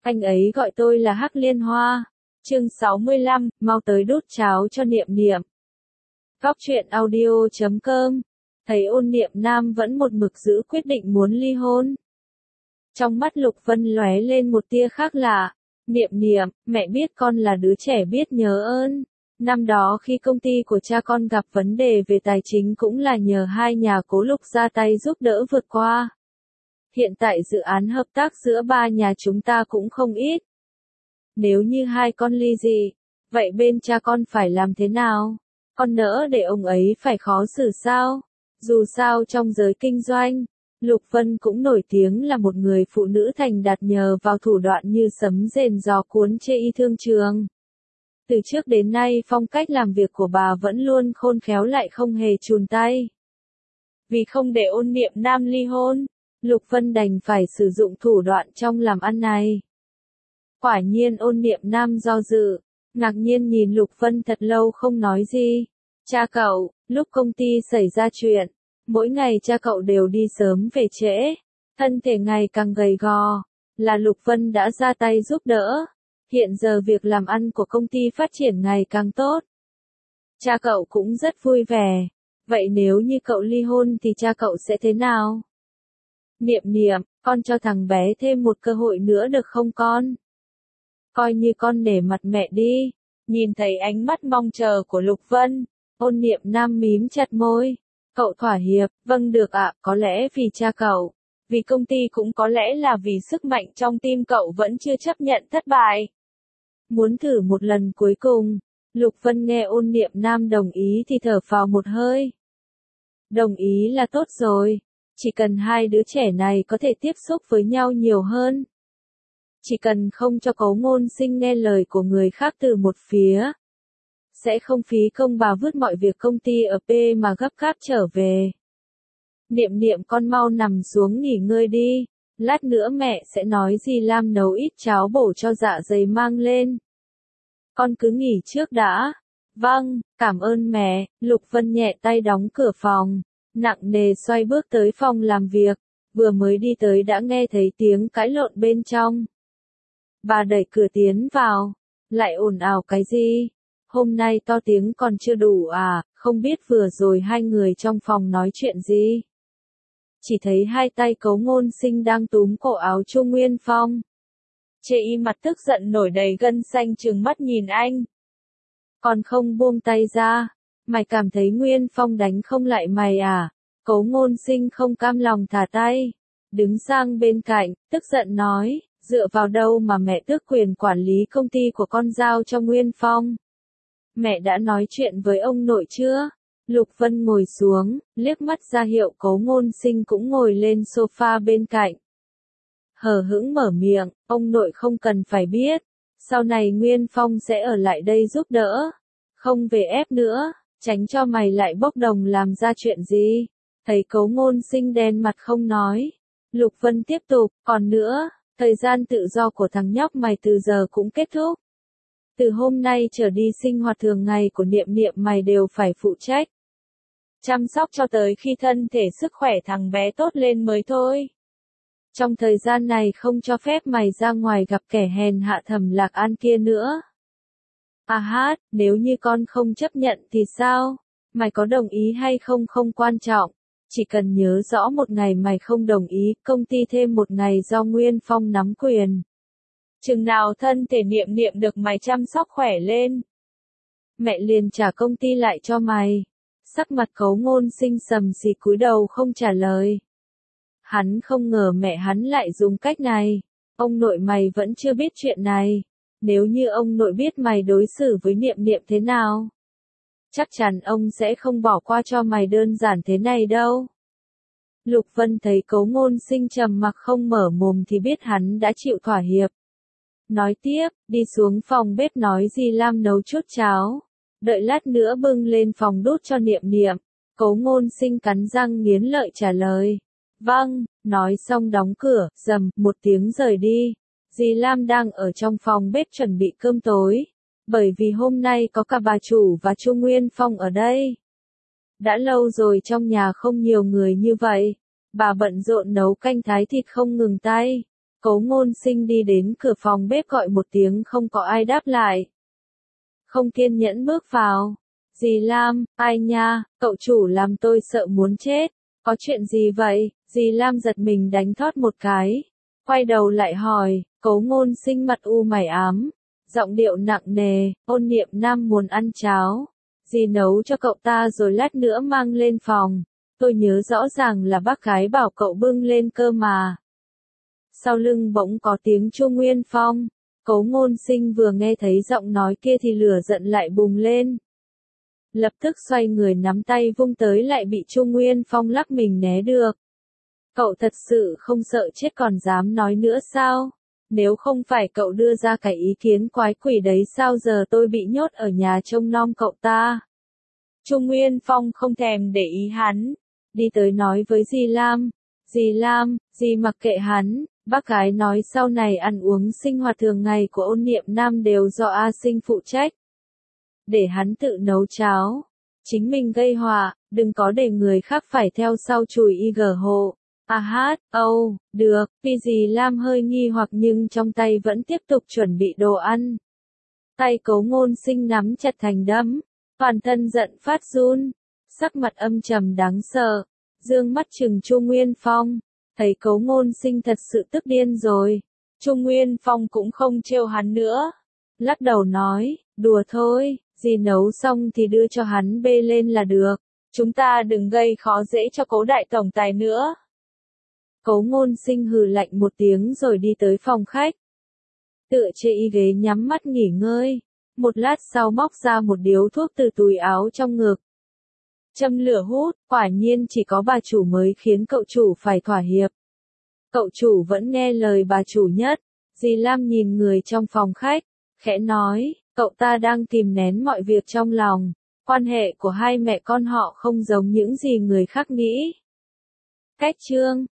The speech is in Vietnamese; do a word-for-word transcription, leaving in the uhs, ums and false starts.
Anh ấy gọi tôi là Hắc Liên Hoa. Chương sáu mươi lăm, mau tới đút cháo cho Niệm Niệm. Góc truyện audio chấm com. Thấy Ôn Niệm Nam vẫn một mực giữ quyết định muốn ly hôn. Trong mắt Lục Vân lóe lên một tia khác lạ. Niệm Niệm, mẹ biết con là đứa trẻ biết nhớ ơn. Năm đó khi công ty của cha con gặp vấn đề về tài chính cũng là nhờ hai nhà Cố Lục ra tay giúp đỡ vượt qua. Hiện tại dự án hợp tác giữa ba nhà chúng ta cũng không ít. Nếu như hai con ly dị, vậy bên cha con phải làm thế nào? Con nỡ để ông ấy phải khó xử sao? Dù sao trong giới kinh doanh, Lục Vân cũng nổi tiếng là một người phụ nữ thành đạt nhờ vào thủ đoạn như sấm rền gió cuốn chê y thương trường. Từ trước đến nay phong cách làm việc của bà vẫn luôn khôn khéo lại không hề chùn tay. Vì không để Ôn Niệm Nam ly hôn, Lục Vân đành phải sử dụng thủ đoạn trong làm ăn này. Quả nhiên Ôn Niệm Nam do dự, ngạc nhiên nhìn Lục Vân thật lâu không nói gì. Cha cậu, lúc công ty xảy ra chuyện, mỗi ngày cha cậu đều đi sớm về trễ, thân thể ngày càng gầy gò, là Lục Vân đã ra tay giúp đỡ. Hiện giờ việc làm ăn của công ty phát triển ngày càng tốt. Cha cậu cũng rất vui vẻ. Vậy nếu như cậu ly hôn thì cha cậu sẽ thế nào? Niệm Niệm, con cho thằng bé thêm một cơ hội nữa được không con? Coi như con nể mặt mẹ đi. Nhìn thấy ánh mắt mong chờ của Lục Vân, Ôn Niệm Nam mím chặt môi. Cậu thỏa hiệp, vâng được ạ, có lẽ vì cha cậu, vì công ty cũng có lẽ là vì sức mạnh trong tim cậu vẫn chưa chấp nhận thất bại. Muốn thử một lần cuối cùng, Lục Vân nghe Ôn Niệm Nam đồng ý thì thở phào một hơi. Đồng ý là tốt rồi, chỉ cần hai đứa trẻ này có thể tiếp xúc với nhau nhiều hơn. Chỉ cần không cho Cố Ngôn Sinh nghe lời của người khác từ một phía. Sẽ không phí công bà vứt mọi việc công ty ở P mà gấp gáp trở về. Niệm Niệm con mau nằm xuống nghỉ ngơi đi, lát nữa mẹ sẽ nói dì Lam nấu ít cháo bổ cho dạ dày mang lên. Con cứ nghỉ trước đã. Vâng, cảm ơn mẹ. Lục Vân nhẹ tay đóng cửa phòng, nặng nề xoay bước tới phòng làm việc, vừa mới đi tới đã nghe thấy tiếng cãi lộn bên trong. Bà đẩy cửa tiến vào, lại ồn ào cái gì? Hôm nay to tiếng còn chưa đủ à, không biết vừa rồi hai người trong phòng nói chuyện gì? Chỉ thấy hai tay Cố Ngôn Sinh đang túm cổ áo Chu Nguyên Phong. Chê y mặt tức giận nổi đầy gân xanh trừng mắt nhìn anh. Còn không buông tay ra, mày cảm thấy Nguyên Phong đánh không lại mày à? Cố Ngôn Sinh không cam lòng thả tay, đứng sang bên cạnh, tức giận nói, dựa vào đâu mà mẹ tước quyền quản lý công ty của con giao cho Nguyên Phong? Mẹ đã nói chuyện với ông nội chưa? Lục Vân ngồi xuống, liếc mắt ra hiệu Cố Ngôn Sinh cũng ngồi lên sofa bên cạnh. Hờ hững mở miệng, ông nội không cần phải biết. Sau này Nguyên Phong sẽ ở lại đây giúp đỡ. Không về ép nữa, tránh cho mày lại bốc đồng làm ra chuyện gì. Thấy Cố Ngôn Sinh đen mặt không nói. Lục Vân tiếp tục, còn nữa, thời gian tự do của thằng nhóc mày từ giờ cũng kết thúc. Từ hôm nay trở đi sinh hoạt thường ngày của Niệm Niệm mày đều phải phụ trách. Chăm sóc cho tới khi thân thể sức khỏe thằng bé tốt lên mới thôi. Trong thời gian này không cho phép mày ra ngoài gặp kẻ hèn hạ Thẩm Lạc An kia nữa. À hát, nếu như con không chấp nhận thì sao? Mày có đồng ý hay không không quan trọng. Chỉ cần nhớ rõ một ngày mày không đồng ý, công ty thêm một ngày do Nguyên Phong nắm quyền. Chừng nào thân thể Niệm Niệm được mày chăm sóc khỏe lên, mẹ liền trả công ty lại cho mày. Sắc mặt Cố Ngôn Sinh sầm xì cúi đầu không trả lời. Hắn không ngờ mẹ hắn lại dùng cách này. Ông nội mày vẫn chưa biết chuyện này. Nếu như ông nội biết mày đối xử với Niệm Niệm thế nào, chắc chắn ông sẽ không bỏ qua cho mày đơn giản thế này đâu. Lục Vân thấy Cố Ngôn Sinh trầm mặc không mở mồm thì biết hắn đã chịu thỏa hiệp. Nói tiếp, đi xuống phòng bếp nói dì Lam nấu chút cháo. Đợi lát nữa bưng lên phòng đút cho Niệm Niệm. Cố Ngôn Sinh cắn răng nghiến lợi trả lời. Vâng, nói xong đóng cửa, rầm, một tiếng rời đi. Dì Lam đang ở trong phòng bếp chuẩn bị cơm tối. Bởi vì hôm nay có cả bà chủ và Chu Nguyên Phong ở đây. Đã lâu rồi trong nhà không nhiều người như vậy. Bà bận rộn nấu canh thái thịt không ngừng tay. Cố Ngôn Sinh đi đến cửa phòng bếp gọi một tiếng không có ai đáp lại. Không kiên nhẫn bước vào. Dì Lam, ai nha, cậu chủ làm tôi sợ muốn chết. Có chuyện gì vậy? Dì Lam giật mình đánh thót một cái. Quay đầu lại hỏi, Cố Ngôn Sinh mặt u mày ám. Giọng điệu nặng nề, Ôn Niệm Nam muốn ăn cháo. Dì nấu cho cậu ta rồi lát nữa mang lên phòng. Tôi nhớ rõ ràng là bác gái bảo cậu bưng lên cơ mà. Sau lưng bỗng có tiếng Chu Nguyên Phong. Cố Ngôn Sinh vừa nghe thấy giọng nói kia thì lửa giận lại bùng lên. Lập tức xoay người nắm tay vung tới lại bị Chu Nguyên Phong lắc mình né được. Cậu thật sự không sợ chết còn dám nói nữa sao? Nếu không phải cậu đưa ra cái ý kiến quái quỷ đấy sao giờ tôi bị nhốt ở nhà trông nom cậu ta? Chu Nguyên Phong không thèm để ý hắn. Đi tới nói với dì Lam. Dì Lam, dì mặc kệ hắn. Bác gái nói sau này ăn uống sinh hoạt thường ngày của Ôn Niệm Nam đều do A Sinh phụ trách. Để hắn tự nấu cháo. Chính mình gây họa, đừng có để người khác phải theo sau chùi y gờ hộ. À hát, âu, oh, được, vì dì Lam hơi nghi hoặc nhưng trong tay vẫn tiếp tục chuẩn bị đồ ăn. Tay Cố Ngôn Sinh nắm chặt thành đấm, toàn thân giận phát run, sắc mặt âm trầm đáng sợ, dương mắt trừng Chu Nguyên Phong, thấy Cố Ngôn Sinh thật sự tức điên rồi. Chu Nguyên Phong cũng không trêu hắn nữa, lắc đầu nói, đùa thôi, dì nấu xong thì đưa cho hắn bê lên là được, chúng ta đừng gây khó dễ cho Cố đại tổng tài nữa. Cố Ngôn Sinh hừ lạnh một tiếng rồi đi tới phòng khách. Tựa trên y ghế nhắm mắt nghỉ ngơi. Một lát sau móc ra một điếu thuốc từ túi áo trong ngực. Châm lửa hút, quả nhiên chỉ có bà chủ mới khiến cậu chủ phải thỏa hiệp. Cậu chủ vẫn nghe lời bà chủ nhất. Dì Lam nhìn người trong phòng khách, khẽ nói, cậu ta đang kìm nén mọi việc trong lòng. Quan hệ của hai mẹ con họ không giống những gì người khác nghĩ. Cách chương